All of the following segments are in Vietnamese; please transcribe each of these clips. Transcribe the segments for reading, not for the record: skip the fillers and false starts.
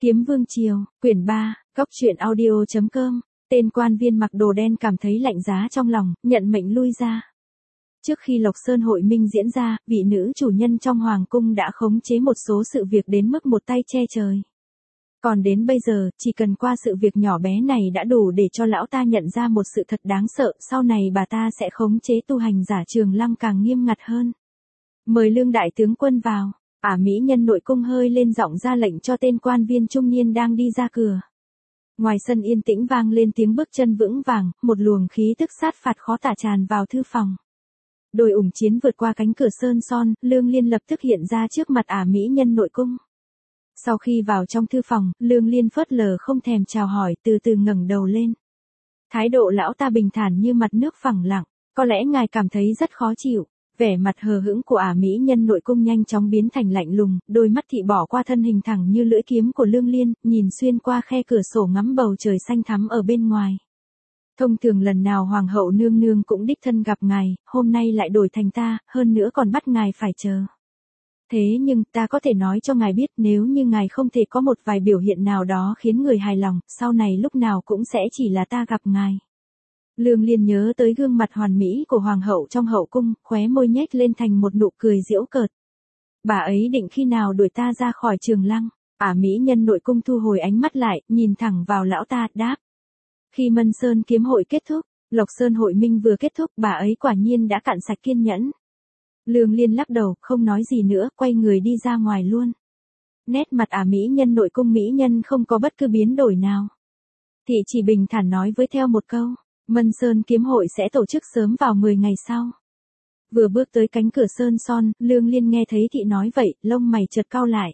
Kiếm Vương Triều, quyển 3, Góc truyện audio.com, tên quan viên mặc đồ đen cảm thấy lạnh giá trong lòng, nhận mệnh lui ra. Trước khi Lộc Sơn hội minh diễn ra, vị nữ chủ nhân trong hoàng cung đã khống chế một số sự việc đến mức một tay che trời. Còn đến bây giờ, chỉ cần qua sự việc nhỏ bé này đã đủ để cho lão ta nhận ra một sự thật đáng sợ, sau này bà ta sẽ khống chế tu hành giả Trường Lăng càng nghiêm ngặt hơn. Mời Lương đại tướng quân vào. Mỹ nhân nội cung hơi lên giọng ra lệnh cho tên quan viên trung niên đang đi ra cửa. Ngoài sân yên tĩnh vang lên tiếng bước chân vững vàng, một luồng khí tức sát phạt khó tả tràn vào thư phòng. Đôi ủng chiến vượt qua cánh cửa sơn son, Lương Liên lập tức hiện ra trước mặt mỹ nhân nội cung. Sau khi vào trong thư phòng, Lương Liên phớt lờ không thèm chào hỏi, từ từ ngẩng đầu lên. Thái độ lão ta bình thản như mặt nước phẳng lặng, có lẽ ngài cảm thấy rất khó chịu. Vẻ mặt hờ hững của mỹ nhân nội cung nhanh chóng biến thành lạnh lùng, đôi mắt thị bỏ qua thân hình thẳng như lưỡi kiếm của Lương Liên, nhìn xuyên qua khe cửa sổ ngắm bầu trời xanh thắm ở bên ngoài. Thông thường lần nào hoàng hậu nương nương cũng đích thân gặp ngài, hôm nay lại đổi thành ta, hơn nữa còn bắt ngài phải chờ. Thế nhưng ta có thể nói cho ngài biết, nếu như ngài không thể có một vài biểu hiện nào đó khiến người hài lòng, sau này lúc nào cũng sẽ chỉ là ta gặp ngài. Lương Liên nhớ tới gương mặt hoàn mỹ của hoàng hậu trong hậu cung, khóe môi nhếch lên thành một nụ cười giễu cợt. Bà ấy định khi nào đuổi ta ra khỏi Trường Lăng? Mỹ nhân nội cung thu hồi ánh mắt lại, nhìn thẳng vào lão ta, đáp. Khi Mân Sơn kiếm hội kết thúc, Lộc Sơn hội minh vừa kết thúc, bà ấy quả nhiên đã cạn sạch kiên nhẫn. Lương Liên lắc đầu, không nói gì nữa, quay người đi ra ngoài luôn. Nét mặt mỹ nhân nội cung mỹ nhân không có bất cứ biến đổi nào. Thị chỉ bình thản nói với theo một câu. Mân Sơn kiếm hội sẽ tổ chức sớm vào 10 ngày sau. Vừa bước tới cánh cửa sơn son, Lương Liên nghe thấy thị nói vậy, lông mày chợt cau lại.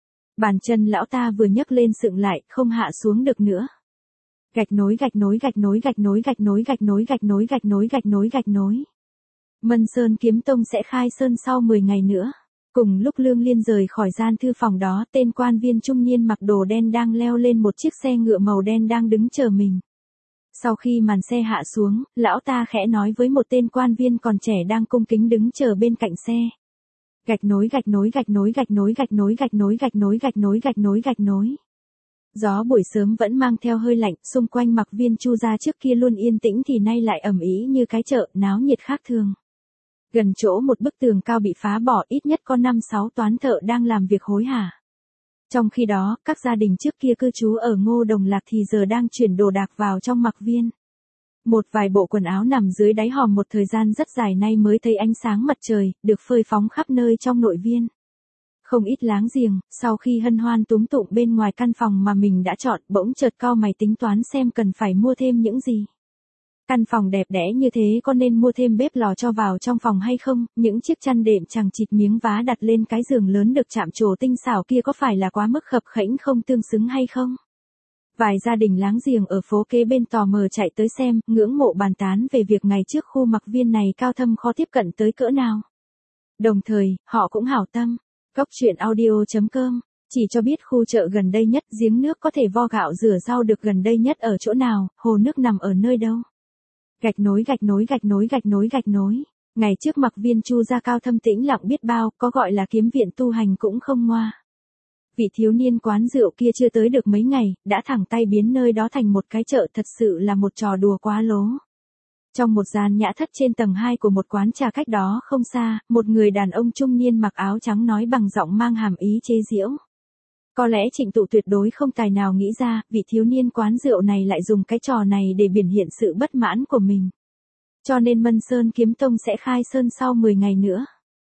Bàn chân lão ta vừa nhấc lên sượng lại, không hạ xuống được nữa. Gạch nối gạch nối gạch nối gạch nối gạch nối gạch nối gạch nối gạch nối gạch nối gạch nối. Mân Sơn kiếm tông sẽ khai sơn sau 10 ngày nữa. Cùng lúc Lương Liên rời khỏi gian thư phòng đó, tên quan viên trung niên mặc đồ đen đang leo lên một chiếc xe ngựa màu đen đang đứng chờ mình. Sau khi màn xe hạ xuống, lão ta khẽ nói với một tên quan viên còn trẻ đang cung kính đứng chờ bên cạnh xe. Gạch nối gạch nối gạch nối gạch nối gạch nối gạch nối gạch nối gạch nối gạch nối gạch nối. Gió buổi sớm vẫn mang theo hơi lạnh, xung quanh Mặc Viên Chu gia trước kia luôn yên tĩnh thì nay lại ầm ĩ như cái chợ, náo nhiệt khác thường. Gần chỗ một bức tường cao bị phá bỏ, ít nhất có 5-6 toán thợ đang làm việc hối hả. Trong khi đó, các gia đình trước kia cư trú ở Ngô Đồng Lạc thì giờ đang chuyển đồ đạc vào trong Mặc Viên. Một vài bộ quần áo nằm dưới đáy hòm một thời gian rất dài nay mới thấy ánh sáng mặt trời, được phơi phóng khắp nơi trong nội viên. Không ít láng giềng, sau khi hân hoan túm tụm bên ngoài căn phòng mà mình đã chọn, bỗng chợt cau mày tính toán xem cần phải mua thêm những gì. Căn phòng đẹp đẽ như thế có nên mua thêm bếp lò cho vào trong phòng hay không, những chiếc chăn đệm chằng chịt miếng vá đặt lên cái giường lớn được chạm trổ tinh xảo kia có phải là quá mức khập khẽnh không tương xứng hay không? Vài gia đình láng giềng ở phố kế bên tò mò chạy tới xem, ngưỡng mộ bàn tán về việc ngày trước khu Mặc Viên này cao thâm khó tiếp cận tới cỡ nào. Đồng thời, họ cũng hảo tâm. Góc truyện audio.com chỉ cho biết khu chợ gần đây nhất, giếng nước có thể vo gạo rửa rau được gần đây nhất ở chỗ nào, hồ nước nằm ở nơi đâu. Gạch nối gạch nối gạch nối gạch nối gạch nối. Ngày trước Mặc Viên Chu gia cao thâm tĩnh lặng biết bao, có gọi là kiếm viện tu hành cũng không ngoa. Vị thiếu niên quán rượu kia chưa tới được mấy ngày, đã thẳng tay biến nơi đó thành một cái chợ, thật sự là một trò đùa quá lố. Trong một gian nhã thất trên tầng 2 của một quán trà cách đó không xa, một người đàn ông trung niên mặc áo trắng nói bằng giọng mang hàm ý chế giễu. Có lẽ Trịnh Tụ tuyệt đối không tài nào nghĩ ra, vị thiếu niên quán rượu này lại dùng cái trò này để biểu hiện sự bất mãn của mình. Cho nên Mân Sơn kiếm tông sẽ khai sơn sau 10 ngày nữa.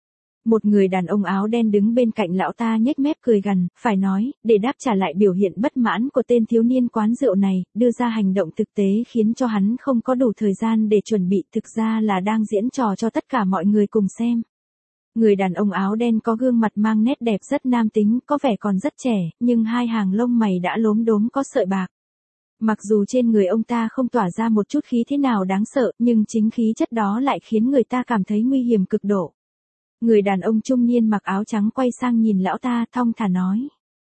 Một người đàn ông áo đen đứng bên cạnh lão ta nhếch mép cười gằn, phải nói, để đáp trả lại biểu hiện bất mãn của tên thiếu niên quán rượu này, đưa ra hành động thực tế khiến cho hắn không có đủ thời gian để chuẩn bị, thực ra là đang diễn trò cho tất cả mọi người cùng xem. Người đàn ông áo đen có gương mặt mang nét đẹp rất nam tính, có vẻ còn rất trẻ, nhưng hai hàng lông mày đã lốm đốm có sợi bạc. Mặc dù trên người ông ta không tỏa ra một chút khí thế nào đáng sợ, nhưng chính khí chất đó lại khiến người ta cảm thấy nguy hiểm cực độ. Người đàn ông trung niên mặc áo trắng quay sang nhìn lão ta, thong thả nói.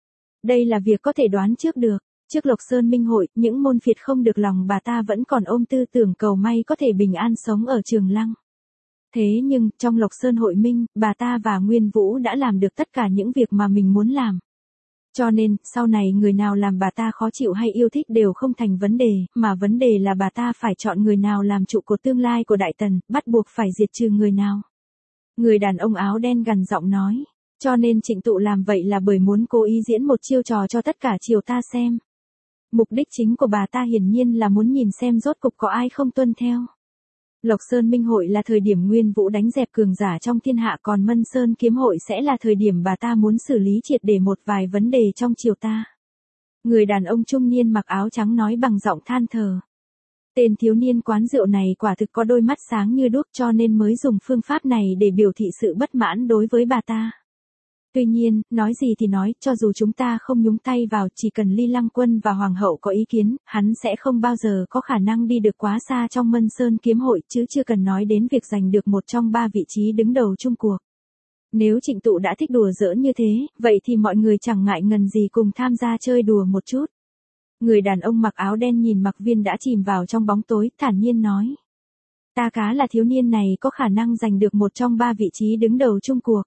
Đây là việc có thể đoán trước được. Trước Lộc Sơn Minh hội, những môn phiệt không được lòng bà ta vẫn còn ôm tư tưởng cầu may có thể bình an sống ở Trường Lăng. Thế nhưng, trong Lộc Sơn hội minh, bà ta và Nguyên Vũ đã làm được tất cả những việc mà mình muốn làm. Cho nên, sau này người nào làm bà ta khó chịu hay yêu thích đều không thành vấn đề, mà vấn đề là bà ta phải chọn người nào làm trụ cột tương lai của Đại Tần, bắt buộc phải diệt trừ người nào. Người đàn ông áo đen gằn giọng nói. Cho nên Trịnh Tụ làm vậy là bởi muốn cố ý diễn một chiêu trò cho tất cả triều ta xem. Mục đích chính của bà ta hiển nhiên là muốn nhìn xem rốt cục có ai không tuân theo. Lộc Sơn Minh Hội là thời điểm Nguyên Vũ đánh dẹp cường giả trong thiên hạ, còn Mân Sơn Kiếm Hội sẽ là thời điểm bà ta muốn xử lý triệt để một vài vấn đề trong triều ta. Người đàn ông trung niên mặc áo trắng nói bằng giọng than thở. Tên thiếu niên quán rượu này quả thực có đôi mắt sáng như đuốc, cho nên mới dùng phương pháp này để biểu thị sự bất mãn đối với bà ta. Tuy nhiên, nói gì thì nói, cho dù chúng ta không nhúng tay vào, chỉ cần Ly Lăng Quân và Hoàng hậu có ý kiến, hắn sẽ không bao giờ có khả năng đi được quá xa trong Mân Sơn Kiếm Hội, chứ chưa cần nói đến việc giành được một trong 3 vị trí đứng đầu chung cuộc. Nếu Trịnh Tụ đã thích đùa giỡn như thế, vậy thì mọi người chẳng ngại ngần gì cùng tham gia chơi đùa một chút. Người đàn ông mặc áo đen nhìn Mạc Viên đã chìm vào trong bóng tối, thản nhiên nói. Ta cá là thiếu niên này có khả năng giành được một trong 3 vị trí đứng đầu chung cuộc.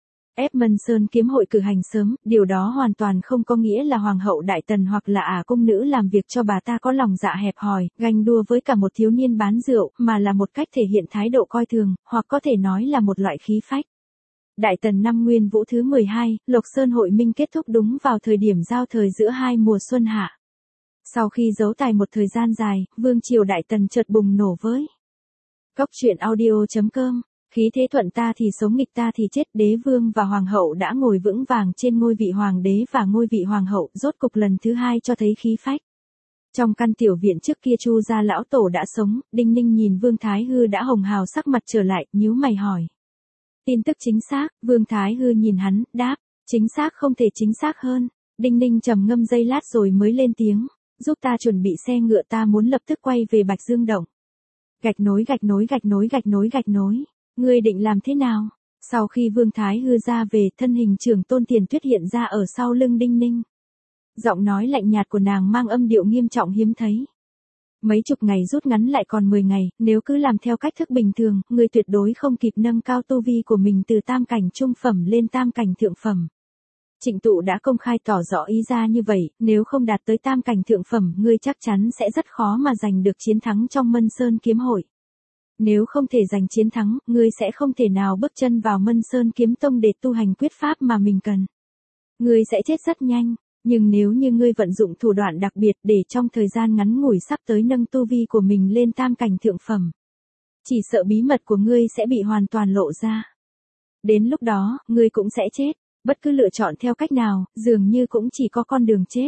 Ép Mân Sơn Kiếm Hội cử hành sớm, điều đó hoàn toàn không có nghĩa là Hoàng hậu Đại Tần hoặc là cung nữ làm việc cho bà ta có lòng dạ hẹp hòi, ganh đua với cả một thiếu niên bán rượu, mà là một cách thể hiện thái độ coi thường, hoặc có thể nói là một loại khí phách. Đại Tần năm Nguyên Vũ thứ 12, Lộc Sơn Hội Minh kết thúc đúng vào thời điểm giao thời giữa hai mùa xuân hạ. Sau khi giấu tài một thời gian dài, vương triều Đại Tần chợt bùng nổ với. Cóc truyện audio.com. Khí thế thuận ta thì sống, nghịch ta thì chết. Đế vương và hoàng hậu đã ngồi vững vàng trên ngôi vị hoàng đế và ngôi vị hoàng hậu, rốt cục lần thứ 2 cho thấy khí phách. Trong căn tiểu viện trước kia Chu gia lão tổ đã sống, Đinh Ninh nhìn Vương Thái Hư đã hồng hào sắc mặt trở lại, nhíu mày hỏi. Tin tức chính xác, Vương Thái Hư nhìn hắn, đáp, chính xác không thể chính xác hơn. Đinh Ninh trầm ngâm giây lát rồi mới lên tiếng, giúp ta chuẩn bị xe ngựa, ta muốn lập tức quay về Bạch Dương Động. Gạch nối gạch nối gạch nối gạch nối gạch nối. Ngươi định làm thế nào? Sau khi Vương Thái Hư ra về, thân hình Trưởng Tôn Tiền Tuyết hiện ra ở sau lưng Đinh Ninh. Giọng nói lạnh nhạt của nàng mang âm điệu nghiêm trọng hiếm thấy. Mấy chục ngày rút ngắn lại còn 10 ngày, nếu cứ làm theo cách thức bình thường, ngươi tuyệt đối không kịp nâng cao tu vi của mình từ tam cảnh trung phẩm lên tam cảnh thượng phẩm. Trịnh Tụ đã công khai tỏ rõ ý ra như vậy, nếu không đạt tới tam cảnh thượng phẩm, ngươi chắc chắn sẽ rất khó mà giành được chiến thắng trong Mân Sơn Kiếm Hội. Nếu không thể giành chiến thắng, ngươi sẽ không thể nào bước chân vào Mân Sơn Kiếm Tông để tu hành quyết pháp mà mình cần. Ngươi sẽ chết rất nhanh, nhưng nếu như ngươi vận dụng thủ đoạn đặc biệt để trong thời gian ngắn ngủi sắp tới nâng tu vi của mình lên tam cảnh thượng phẩm, chỉ sợ bí mật của ngươi sẽ bị hoàn toàn lộ ra. Đến lúc đó, ngươi cũng sẽ chết, bất cứ lựa chọn theo cách nào, dường như cũng chỉ có con đường chết.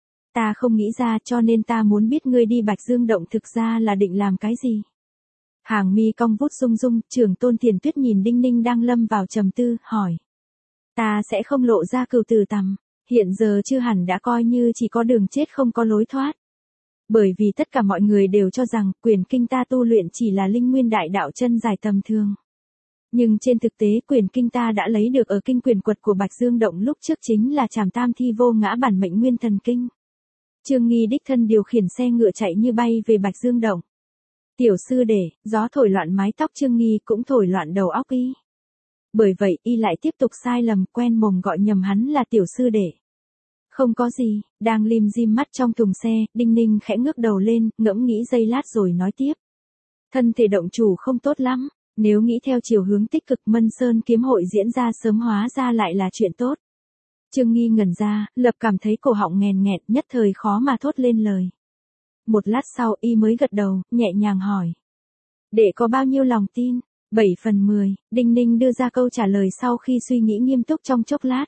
Ta không nghĩ ra, cho nên ta muốn biết ngươi đi Bạch Dương Động thực ra là định làm cái gì. Hàng mi cong vút rung rung, Trưởng Tôn Tiền Tuyết nhìn Đinh Ninh đang lâm vào trầm tư, hỏi. Ta sẽ không lộ ra cừu từ tằm, hiện giờ chưa hẳn đã coi như chỉ có đường chết không có lối thoát. Bởi vì tất cả mọi người đều cho rằng, quyền kinh ta tu luyện chỉ là linh nguyên đại đạo chân dài tầm thường. Nhưng trên thực tế quyền kinh ta đã lấy được ở kinh quyền quật của Bạch Dương Động lúc trước chính là Trảm Tam Thi Vô Ngã Bản Mệnh Nguyên Thần Kinh. Trương Nghi đích thân điều khiển xe ngựa chạy như bay về Bạch Dương Động. Tiểu sư đệ, gió thổi loạn mái tóc Trương Nghi cũng thổi loạn đầu óc y. Bởi vậy y lại tiếp tục sai lầm, quen mồm gọi nhầm hắn là tiểu sư đệ. Không có gì, đang lim dim mắt trong thùng xe, Đinh Ninh khẽ ngước đầu lên, ngẫm nghĩ giây lát rồi nói tiếp. Thân thể động chủ không tốt lắm, nếu nghĩ theo chiều hướng tích cực, Mân Sơn Kiếm Hội diễn ra sớm hóa ra lại là chuyện tốt. Trương Nghi ngẩn ra, lập cảm thấy cổ họng nghèn nghẹt, nhất thời khó mà thốt lên lời. Một lát sau y mới gật đầu, nhẹ nhàng hỏi. Đệ có bao nhiêu lòng tin? 7/10, Đinh Ninh đưa ra câu trả lời sau khi suy nghĩ nghiêm túc trong chốc lát.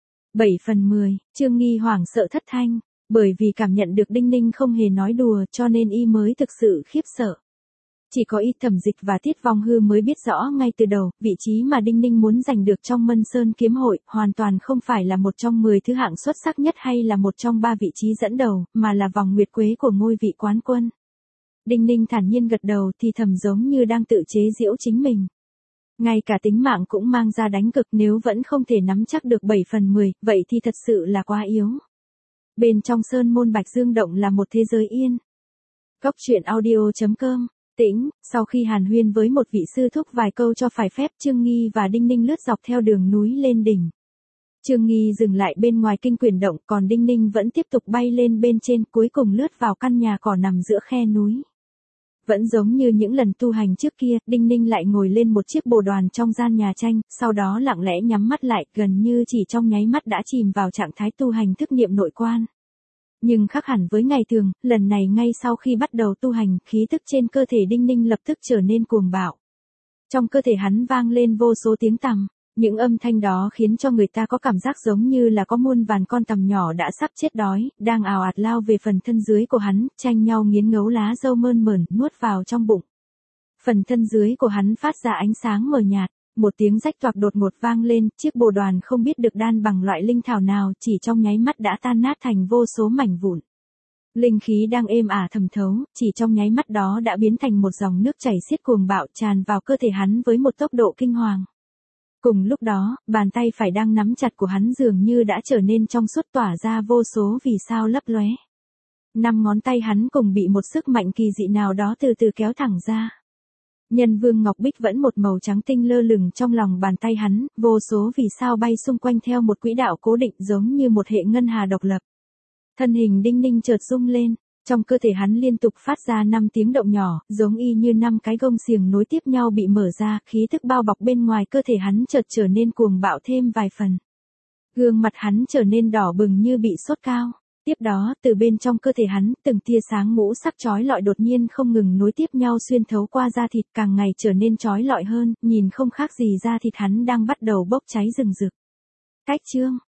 7/10, Trương Nghi hoảng sợ thất thanh, bởi vì cảm nhận được Đinh Ninh không hề nói đùa cho nên y mới thực sự khiếp sợ. Chỉ có y Thẩm Dịch và Tiết Vong Hư mới biết rõ ngay từ đầu, vị trí mà Đinh Ninh muốn giành được trong Mân Sơn Kiếm Hội, hoàn toàn không phải là một trong 10 thứ hạng xuất sắc nhất hay là một trong 3 vị trí dẫn đầu, mà là vòng nguyệt quế của ngôi vị quán quân. Đinh Ninh thản nhiên gật đầu thì thầm giống như đang tự chế giễu chính mình. Ngay cả tính mạng cũng mang ra đánh cực, nếu vẫn không thể nắm chắc được 7/10, vậy thì thật sự là quá yếu. Bên trong sơn môn Bạch Dương Động là một thế giới yên. Cóc truyện audio.com. Tĩnh, sau khi hàn huyên với một vị sư thúc vài câu cho phải phép, Trương Nghi và Đinh Ninh lướt dọc theo đường núi lên đỉnh. Trương Nghi dừng lại bên ngoài kinh quyển động, còn Đinh Ninh vẫn tiếp tục bay lên bên trên, cuối cùng lướt vào căn nhà cỏ nằm giữa khe núi. Vẫn giống như những lần tu hành trước kia, Đinh Ninh lại ngồi lên một chiếc bồ đoàn trong gian nhà tranh, sau đó lặng lẽ nhắm mắt lại, gần như chỉ trong nháy mắt đã chìm vào trạng thái tu hành thức niệm nội quan. Nhưng khác hẳn với ngày thường, lần này ngay sau khi bắt đầu tu hành, khí tức trên cơ thể Đinh Ninh lập tức trở nên cuồng bạo. Trong cơ thể hắn vang lên vô số tiếng tằm. Những âm thanh đó khiến cho người ta có cảm giác giống như là có muôn vàn con tằm nhỏ đã sắp chết đói, đang ào ạt lao về phần thân dưới của hắn, tranh nhau nghiến ngấu lá râu mơn mởn, nuốt vào trong bụng. Phần thân dưới của hắn phát ra ánh sáng mờ nhạt, một tiếng rách toạc đột ngột vang lên, chiếc bồ đoàn không biết được đan bằng loại linh thảo nào, chỉ trong nháy mắt đã tan nát thành vô số mảnh vụn. Linh khí đang êm ả thẩm thấu, chỉ trong nháy mắt đó đã biến thành một dòng nước chảy xiết cuồng bạo tràn vào cơ thể hắn với một tốc độ kinh hoàng. Cùng lúc đó, bàn tay phải đang nắm chặt của hắn dường như đã trở nên trong suốt, tỏa ra vô số vì sao lấp lóe. 5 ngón tay hắn cùng bị một sức mạnh kỳ dị nào đó từ từ kéo thẳng ra. Nhân vương ngọc bích vẫn một màu trắng tinh lơ lửng trong lòng bàn tay hắn, vô số vì sao bay xung quanh theo một quỹ đạo cố định giống như một hệ ngân hà độc lập. Thân hình Đinh Ninh chợt rung lên. Trong cơ thể hắn liên tục phát ra 5 tiếng động nhỏ, giống y như 5 cái gông xiềng nối tiếp nhau bị mở ra, khí thức bao bọc bên ngoài cơ thể hắn chợt trở nên cuồng bạo thêm vài phần. Gương mặt hắn trở nên đỏ bừng như bị sốt cao. Tiếp đó, từ bên trong cơ thể hắn, từng tia sáng ngũ sắc chói lọi đột nhiên không ngừng nối tiếp nhau xuyên thấu qua da thịt, càng ngày trở nên chói lọi hơn, nhìn không khác gì da thịt hắn đang bắt đầu bốc cháy rừng rực. Cách chương